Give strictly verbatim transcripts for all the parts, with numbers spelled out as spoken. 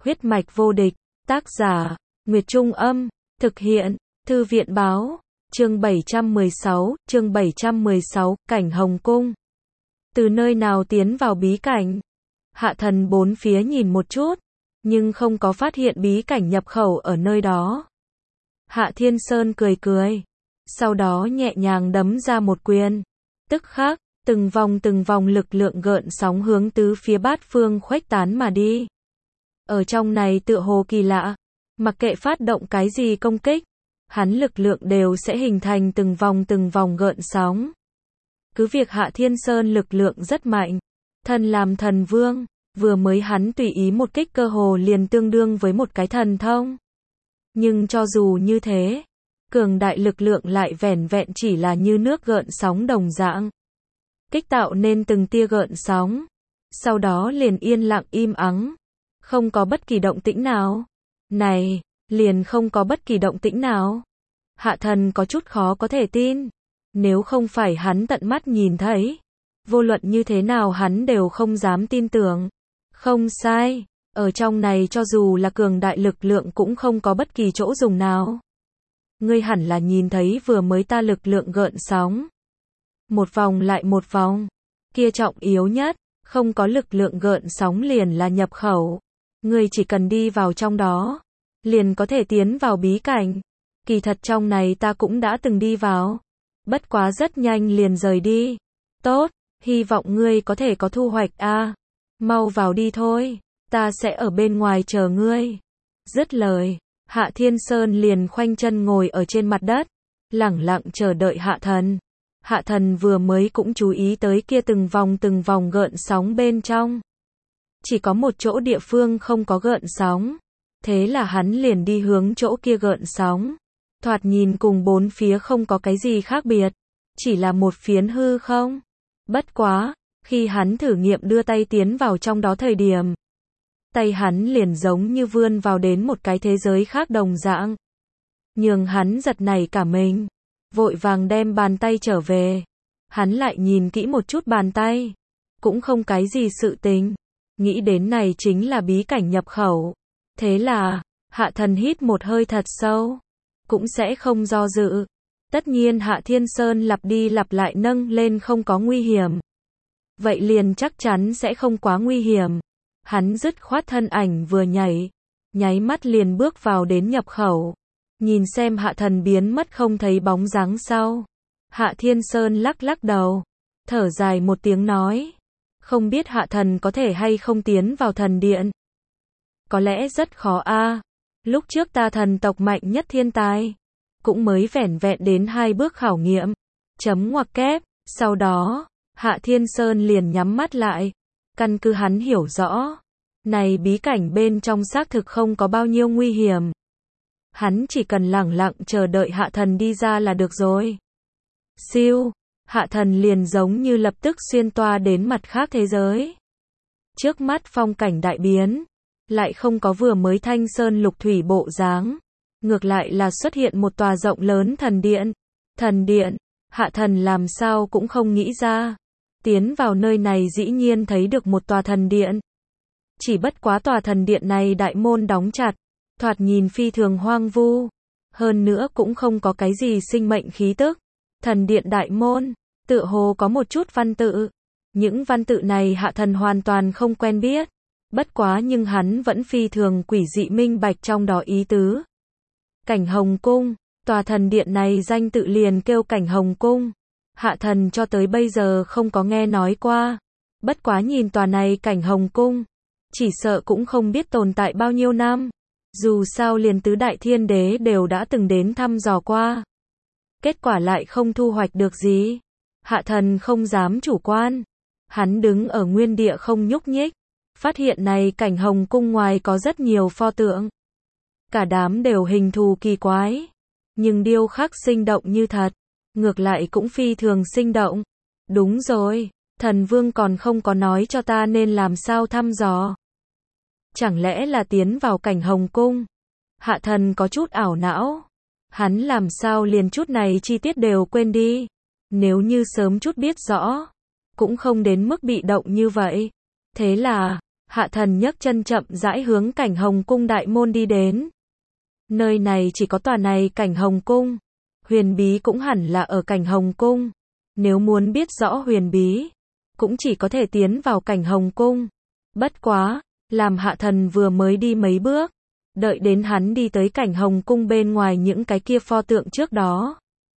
Huyết mạch vô địch, tác giả, Nguyệt Trung Âm, thực hiện, Thư viện Báo, chương bảy trăm mười sáu, chương bảy trăm mười sáu, cảnh Hồng Cung. Từ nơi nào tiến vào bí cảnh? Hạ thần bốn phía nhìn một chút, nhưng không có phát hiện bí cảnh nhập khẩu ở nơi đó. Hạ Thiên Sơn cười cười, sau đó nhẹ nhàng đấm ra một quyền. Tức khắc, từng vòng từng vòng lực lượng gợn sóng hướng tứ phía bát phương khuếch tán mà đi. Ở trong này tựa hồ kỳ lạ, mặc kệ phát động cái gì công kích, hắn lực lượng đều sẽ hình thành từng vòng từng vòng gợn sóng. Cứ việc Hạ Thiên Sơn lực lượng rất mạnh, thân làm thần vương, vừa mới hắn tùy ý một kích cơ hồ liền tương đương với một cái thần thông. Nhưng cho dù như thế, cường đại lực lượng lại vẻn vẹn chỉ là như nước gợn sóng đồng dạng. Kích tạo nên từng tia gợn sóng, sau đó liền yên lặng im ắng, không có bất kỳ động tĩnh nào. Này, liền không có bất kỳ động tĩnh nào. Hạ thần có chút khó có thể tin, nếu không phải hắn tận mắt nhìn thấy, vô luận như thế nào hắn đều không dám tin tưởng. Không sai, ở trong này cho dù là cường đại lực lượng cũng không có bất kỳ chỗ dùng nào. Ngươi hẳn là nhìn thấy vừa mới ta lực lượng gợn sóng. Một vòng lại một vòng, kia trọng yếu nhất, không có lực lượng gợn sóng liền là nhập khẩu. Ngươi chỉ cần đi vào trong đó, liền có thể tiến vào bí cảnh. Kỳ thật trong này ta cũng đã từng đi vào, bất quá rất nhanh liền rời đi. Tốt, hy vọng ngươi có thể có thu hoạch a. À, mau vào đi thôi, ta sẽ ở bên ngoài chờ ngươi. Dứt lời, Hạ Thiên Sơn liền khoanh chân ngồi ở trên mặt đất, lẳng lặng chờ đợi Hạ thần. Hạ thần vừa mới cũng chú ý tới kia từng vòng từng vòng gợn sóng bên trong. Chỉ có một chỗ địa phương không có gợn sóng, thế là hắn liền đi hướng chỗ kia gợn sóng. Thoạt nhìn cùng bốn phía không có cái gì khác biệt, chỉ là một phiến hư không. Bất quá, khi hắn thử nghiệm đưa tay tiến vào trong đó thời điểm, tay hắn liền giống như vươn vào đến một cái thế giới khác đồng dạng. Nhường hắn giật nảy cả mình, vội vàng đem bàn tay trở về. Hắn lại nhìn kỹ một chút bàn tay, cũng không cái gì sự tình. Nghĩ đến này chính là bí cảnh nhập khẩu. Thế là, Hạ thần hít một hơi thật sâu, cũng sẽ không do dự. Tất nhiên Hạ Thiên Sơn lặp đi lặp lại nâng lên không có nguy hiểm, vậy liền chắc chắn sẽ không quá nguy hiểm. Hắn dứt khoát thân ảnh vừa nhảy, nháy mắt liền bước vào đến nhập khẩu. Nhìn xem Hạ thần biến mất không thấy bóng dáng sau, Hạ Thiên Sơn lắc lắc đầu, thở dài một tiếng nói, không biết Hạ thần có thể hay không tiến vào thần điện. Có lẽ rất khó a. À. Lúc trước ta thần tộc mạnh nhất thiên tài, cũng mới vẻn vẹn đến hai bước khảo nghiệm. Chấm ngoặc kép, sau đó, Hạ Thiên Sơn liền nhắm mắt lại. Căn cứ hắn hiểu rõ, này bí cảnh bên trong xác thực không có bao nhiêu nguy hiểm. Hắn chỉ cần lẳng lặng chờ đợi Hạ thần đi ra là được rồi. Siêu, Hạ thần liền giống như lập tức xuyên toa đến mặt khác thế giới. Trước mắt phong cảnh đại biến, lại không có vừa mới thanh sơn lục thủy bộ dáng, ngược lại là xuất hiện một tòa rộng lớn thần điện. Thần điện, Hạ thần làm sao cũng không nghĩ ra, tiến vào nơi này dĩ nhiên thấy được một tòa thần điện. Chỉ bất quá tòa thần điện này đại môn đóng chặt, thoạt nhìn phi thường hoang vu, hơn nữa cũng không có cái gì sinh mệnh khí tức. Thần điện đại môn, tựa hồ có một chút văn tự. Những văn tự này Hạ thần hoàn toàn không quen biết, bất quá nhưng hắn vẫn phi thường quỷ dị minh bạch trong đó ý tứ. Cảnh Hồng Cung, tòa thần điện này danh tự liền kêu Cảnh Hồng Cung. Hạ thần cho tới bây giờ không có nghe nói qua, bất quá nhìn tòa này Cảnh Hồng Cung, chỉ sợ cũng không biết tồn tại bao nhiêu năm. Dù sao liền tứ đại thiên đế đều đã từng đến thăm dò qua, kết quả lại không thu hoạch được gì. Hạ thần không dám chủ quan, hắn đứng ở nguyên địa không nhúc nhích, phát hiện này Cảnh Hồng Cung ngoài có rất nhiều pho tượng, cả đám đều hình thù kỳ quái, nhưng điêu khắc sinh động như thật, ngược lại cũng phi thường sinh động. Đúng rồi, thần vương còn không có nói cho ta nên làm sao thăm dò. Chẳng lẽ là tiến vào Cảnh Hồng Cung? Hạ thần có chút ảo não, hắn làm sao liền chút này chi tiết đều quên đi. Nếu như sớm chút biết rõ, cũng không đến mức bị động như vậy. Thế là, Hạ thần nhấc chân chậm rãi hướng Cảnh Hồng cung đại môn đi đến. Nơi này chỉ có tòa này Cảnh Hồng cung. Huyền bí cũng hẳn là ở Cảnh Hồng cung. Nếu muốn biết rõ huyền bí, cũng chỉ có thể tiến vào Cảnh Hồng cung. Bất quá, làm hạ thần vừa mới đi mấy bước, đợi đến hắn đi tới Cảnh Hồng cung bên ngoài những cái kia pho tượng trước đó,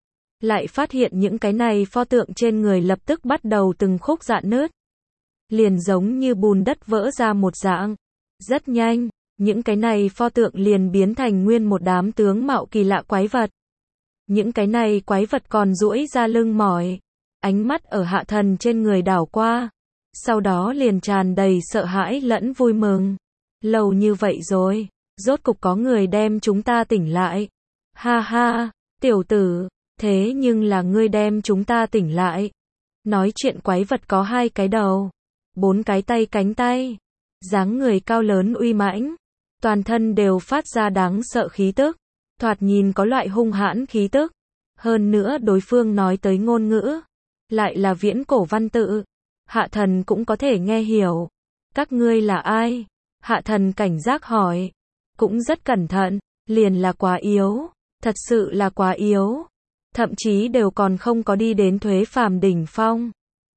lại phát hiện những cái này pho tượng trên người lập tức bắt đầu từng khúc rạn nứt, liền giống như bùn đất vỡ ra một dạng. Rất nhanh, những cái này pho tượng liền biến thành nguyên một đám tướng mạo kỳ lạ quái vật. Những cái này quái vật còn duỗi ra lưng mỏi, ánh mắt ở hạ thần trên người đảo qua, sau đó liền tràn đầy sợ hãi lẫn vui mừng. Lâu như vậy rồi, rốt cục có người đem chúng ta tỉnh lại. Ha ha, tiểu tử, thế nhưng là ngươi đem chúng ta tỉnh lại. Nói chuyện quái vật có hai cái đầu, bốn cái tay cánh tay, dáng người cao lớn uy mãnh, toàn thân đều phát ra đáng sợ khí tức, thoạt nhìn có loại hung hãn khí tức. Hơn nữa đối phương nói tới ngôn ngữ, lại là viễn cổ văn tự. Hạ thần cũng có thể nghe hiểu. Các ngươi là ai? Hạ thần cảnh giác hỏi. Cũng rất cẩn thận, liền là quá yếu, thật sự là quá yếu. Thậm chí đều còn không có đi đến thuế phàm đỉnh phong.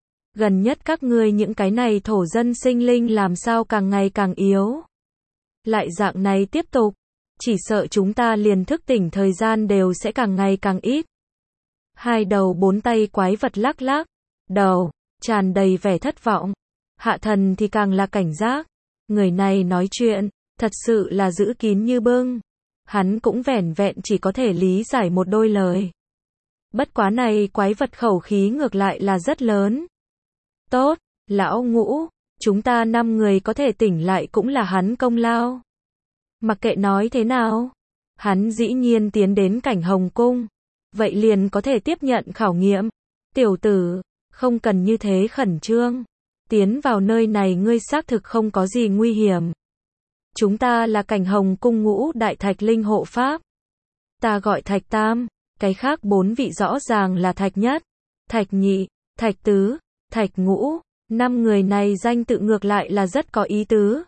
Gần nhất các ngươi những cái này thổ dân sinh linh làm sao càng ngày càng yếu. Lại dạng này tiếp tục, chỉ sợ chúng ta liền thức tỉnh thời gian đều sẽ càng ngày càng ít. Hai đầu bốn tay quái vật lắc lắc đầu, tràn đầy vẻ thất vọng. Hạ thần thì càng là cảnh giác. Người này nói chuyện, thật sự là giữ kín như bưng. Hắn cũng vẻn vẹn chỉ có thể lý giải một đôi lời. Bất quá này quái vật khẩu khí ngược lại là rất lớn. Tốt, lão ngũ, chúng ta năm người có thể tỉnh lại cũng là hắn công lao. Mặc kệ nói thế nào, hắn dĩ nhiên tiến đến Cảnh Hồng cung, vậy liền có thể tiếp nhận khảo nghiệm. Tiểu tử, không cần như thế khẩn trương. Tiến vào nơi này ngươi xác thực không có gì nguy hiểm. Chúng ta là Cảnh Hồng cung ngũ đại thạch linh hộ pháp. Ta gọi Thạch Tam, cái khác bốn vị rõ ràng là Thạch Nhất, Thạch Nhị, Thạch Tứ, Thạch Ngũ. Năm người này danh tự ngược lại là rất có ý tứ.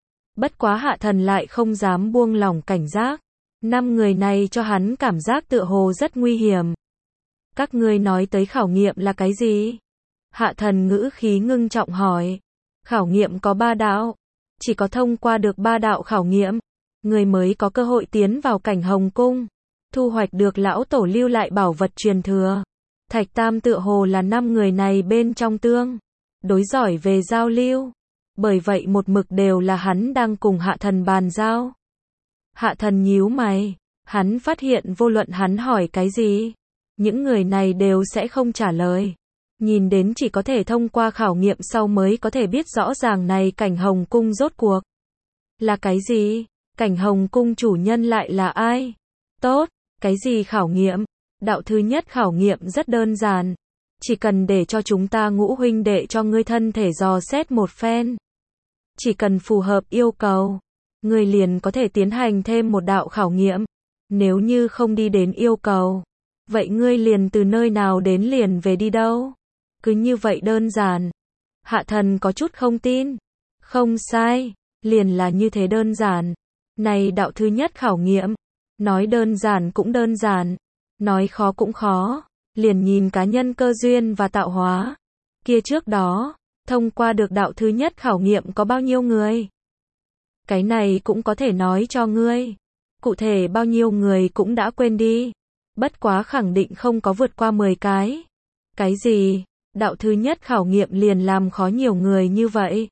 Bất quá hạ thần lại không dám buông lỏng cảnh giác. Năm người này cho hắn cảm giác tựa hồ rất nguy hiểm. Các ngươi nói tới khảo nghiệm là cái gì? Hạ thần ngữ khí ngưng trọng hỏi. Khảo nghiệm có ba đạo. Chỉ có thông qua được ba đạo khảo nghiệm, người mới có cơ hội tiến vào Cảnh Hồng cung, thu hoạch được lão tổ lưu lại bảo vật truyền thừa. Thạch Tam tựa hồ là năm người này bên trong tương đối giỏi về giao lưu. Bởi vậy một mực đều là hắn đang cùng hạ thần bàn giao. Hạ thần nhíu mày, hắn phát hiện vô luận hắn hỏi cái gì, những người này đều sẽ không trả lời. Nhìn đến chỉ có thể thông qua khảo nghiệm sau mới có thể biết rõ ràng này Cảnh Hồng cung rốt cuộc là cái gì, Cảnh Hồng cung chủ nhân lại là ai. Tốt, cái gì khảo nghiệm? Đạo thứ nhất khảo nghiệm rất đơn giản, chỉ cần để cho chúng ta ngũ huynh đệ cho ngươi thân thể dò xét một phen. Chỉ cần phù hợp yêu cầu, ngươi liền có thể tiến hành thêm một đạo khảo nghiệm. Nếu như không đi đến yêu cầu, vậy ngươi liền từ nơi nào đến liền về đi đâu. Cứ như vậy đơn giản. Hạ thần có chút không tin. Không sai, liền là như thế đơn giản. Này đạo thứ nhất khảo nghiệm, nói đơn giản cũng đơn giản, nói khó cũng khó, liền nhìn cá nhân cơ duyên và tạo hóa. Kia trước đó, thông qua được đạo thứ nhất khảo nghiệm có bao nhiêu người? Cái này cũng có thể nói cho ngươi. Cụ thể bao nhiêu người cũng đã quên đi. Bất quá khẳng định không có vượt qua mười cái. Cái gì? Đạo thứ nhất khảo nghiệm liền làm khó nhiều người như vậy.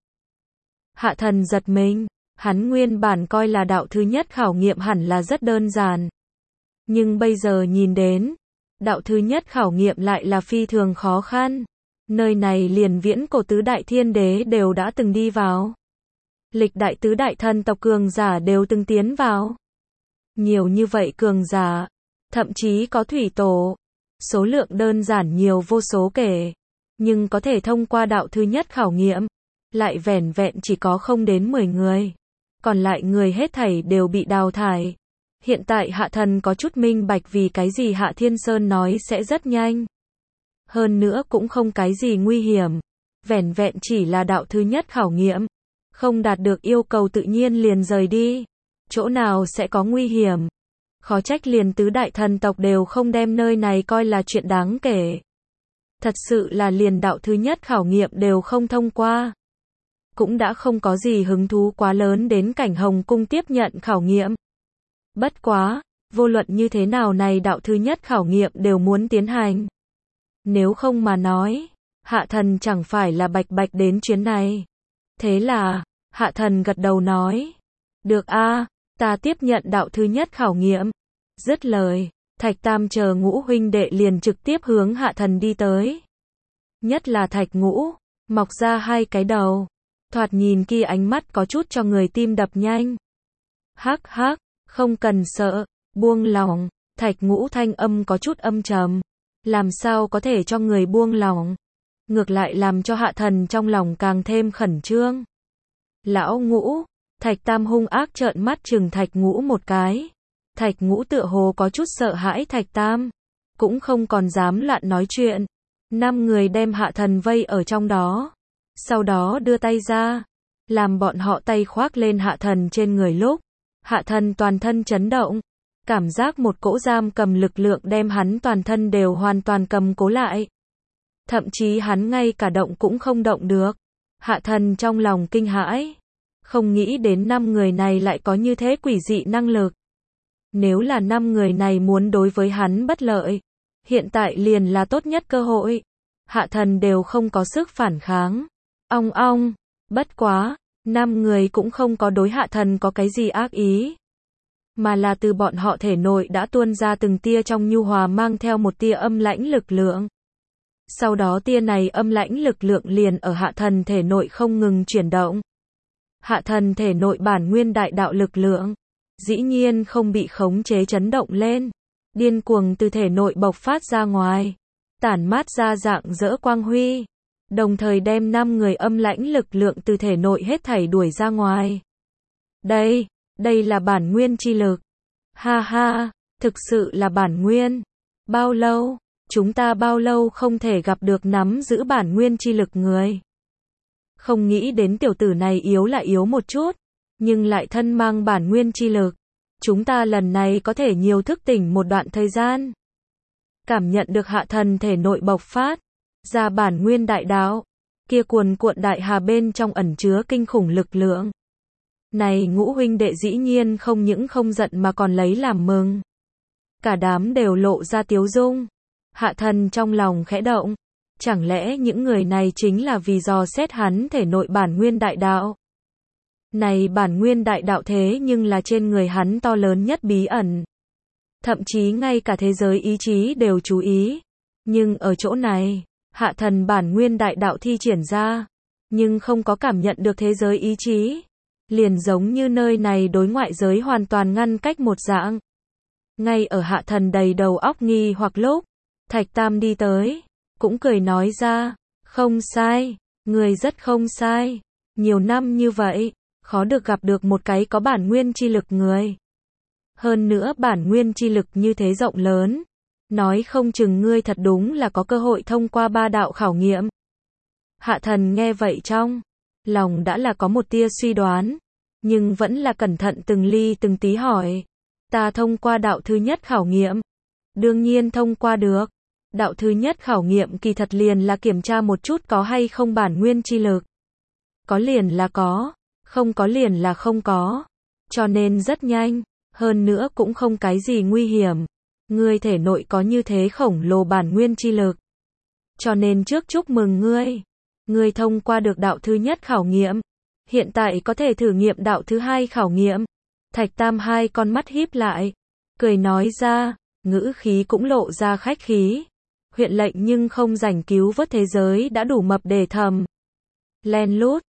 Hạ thần giật mình, hắn nguyên bản coi là đạo thứ nhất khảo nghiệm hẳn là rất đơn giản. Nhưng bây giờ nhìn đến, đạo thứ nhất khảo nghiệm lại là phi thường khó khăn. Nơi này liền viễn cổ tứ đại thiên đế đều đã từng đi vào. Lịch đại tứ đại thần tộc cường giả đều từng tiến vào. Nhiều như vậy cường giả, thậm chí có thủy tổ. Số lượng đơn giản nhiều vô số kể. Nhưng có thể thông qua đạo thứ nhất khảo nghiệm, lại vẻn vẹn chỉ có không đến mười người. Còn lại người hết thảy đều bị đào thải. Hiện tại hạ thần có chút minh bạch vì cái gì Hạ Thiên Sơn nói sẽ rất nhanh. Hơn nữa cũng không cái gì nguy hiểm. Vẻn vẹn chỉ là đạo thứ nhất khảo nghiệm. Không đạt được yêu cầu tự nhiên liền rời đi. Chỗ nào sẽ có nguy hiểm. Khó trách liền tứ đại thần tộc đều không đem nơi này coi là chuyện đáng kể. Thật sự là liền đạo thứ nhất khảo nghiệm đều không thông qua. Cũng đã không có gì hứng thú quá lớn đến cảnh Hồng Cung tiếp nhận khảo nghiệm. Bất quá, vô luận như thế nào này đạo thứ nhất khảo nghiệm đều muốn tiến hành. Nếu không mà nói, Hạ Thần chẳng phải là bạch bạch đến chuyến này. Thế là, Hạ Thần gật đầu nói. Được a, ta tiếp nhận đạo thứ nhất khảo nghiệm. Dứt lời, Thạch Tam chờ Ngũ huynh đệ liền trực tiếp hướng Hạ Thần đi tới. Nhất là Thạch Ngũ, mọc ra hai cái đầu. Thoạt nhìn kia ánh mắt có chút cho người tim đập nhanh. Hắc hắc, không cần sợ, buông lòng. Thạch Ngũ thanh âm có chút âm trầm. Làm sao có thể cho người buông lòng. Ngược lại làm cho Hạ Thần trong lòng càng thêm khẩn trương. Lão Ngũ, Thạch Tam hung ác trợn mắt trừng Thạch Ngũ một cái. Thạch Ngũ tựa hồ có chút sợ hãi Thạch Tam. Cũng không còn dám loạn nói chuyện. Năm người đem Hạ Thần vây ở trong đó. Sau đó đưa tay ra. Làm bọn họ tay khoác lên Hạ Thần trên người lúc. Hạ Thần toàn thân chấn động. Cảm giác một cỗ giam cầm lực lượng đem hắn toàn thân đều hoàn toàn cầm cố lại. Thậm chí hắn ngay cả động cũng không động được. Hạ Thần trong lòng kinh hãi. Không nghĩ đến năm người này lại có như thế quỷ dị năng lực. Nếu là năm người này muốn đối với hắn bất lợi, hiện tại liền là tốt nhất cơ hội. Hạ Thần đều không có sức phản kháng. Ong ong, bất quá, năm người cũng không có đối Hạ Thần có cái gì ác ý. Mà là từ bọn họ thể nội đã tuôn ra từng tia trong nhu hòa mang theo một tia âm lãnh lực lượng. Sau đó tia này âm lãnh lực lượng liền ở Hạ Thần thể nội không ngừng chuyển động. Hạ Thần thể nội bản nguyên đại đạo lực lượng, dĩ nhiên không bị khống chế chấn động lên, điên cuồng từ thể nội bộc phát ra ngoài, tản mát ra dạng dỡ quang huy, đồng thời đem năm người âm lãnh lực lượng từ thể nội hết thảy đuổi ra ngoài. Đây, đây là bản nguyên chi lực. Ha ha, thực sự là bản nguyên. Bao lâu, chúng ta bao lâu không thể gặp được nắm giữ bản nguyên chi lực người. Không nghĩ đến tiểu tử này yếu là yếu một chút, nhưng lại thân mang bản nguyên chi lực. Chúng ta lần này có thể nhiều thức tỉnh một đoạn thời gian. Cảm nhận được Hạ Thần thể nội bộc phát ra bản nguyên đại đạo, kia cuồn cuộn đại hà bên trong ẩn chứa kinh khủng lực lượng. Này Ngũ huynh đệ dĩ nhiên không những không giận mà còn lấy làm mừng. Cả đám đều lộ ra tiếu dung. Hạ Thần trong lòng khẽ động. Chẳng lẽ những người này chính là vì dò xét hắn thể nội bản nguyên đại đạo? Này bản nguyên đại đạo thế nhưng là trên người hắn to lớn nhất bí ẩn. Thậm chí ngay cả thế giới ý chí đều chú ý. Nhưng ở chỗ này, Hạ Thần bản nguyên đại đạo thi triển ra, nhưng không có cảm nhận được thế giới ý chí. Liền giống như nơi này đối ngoại giới hoàn toàn ngăn cách một dạng. Ngay ở Hạ Thần đầy đầu óc nghi hoặc lúc, Thạch Tam đi tới, cũng cười nói ra, không sai, người rất không sai. Nhiều năm như vậy, khó được gặp được một cái có bản nguyên chi lực người. Hơn nữa bản nguyên chi lực như thế rộng lớn, nói không chừng ngươi thật đúng là có cơ hội thông qua ba đạo khảo nghiệm. Hạ Thần nghe vậy trong lòng đã là có một tia suy đoán, nhưng vẫn là cẩn thận từng ly từng tí hỏi, ta thông qua đạo thứ nhất khảo nghiệm? Đương nhiên thông qua được. Đạo thứ nhất khảo nghiệm kỳ thật liền là kiểm tra một chút có hay không bản nguyên chi lực. Có liền là có, không có liền là không có. Cho nên rất nhanh, hơn nữa cũng không cái gì nguy hiểm. Ngươi thể nội có như thế khổng lồ bản nguyên chi lực. Cho nên trước chúc mừng ngươi. Ngươi thông qua được đạo thứ nhất khảo nghiệm. Hiện tại có thể thử nghiệm đạo thứ hai khảo nghiệm. Thạch Tam hai con mắt híp lại, cười nói ra, ngữ khí cũng lộ ra khách khí. Huyện lệnh nhưng không rảnh cứu vớt thế giới đã đủ mập để thầm. Len lút,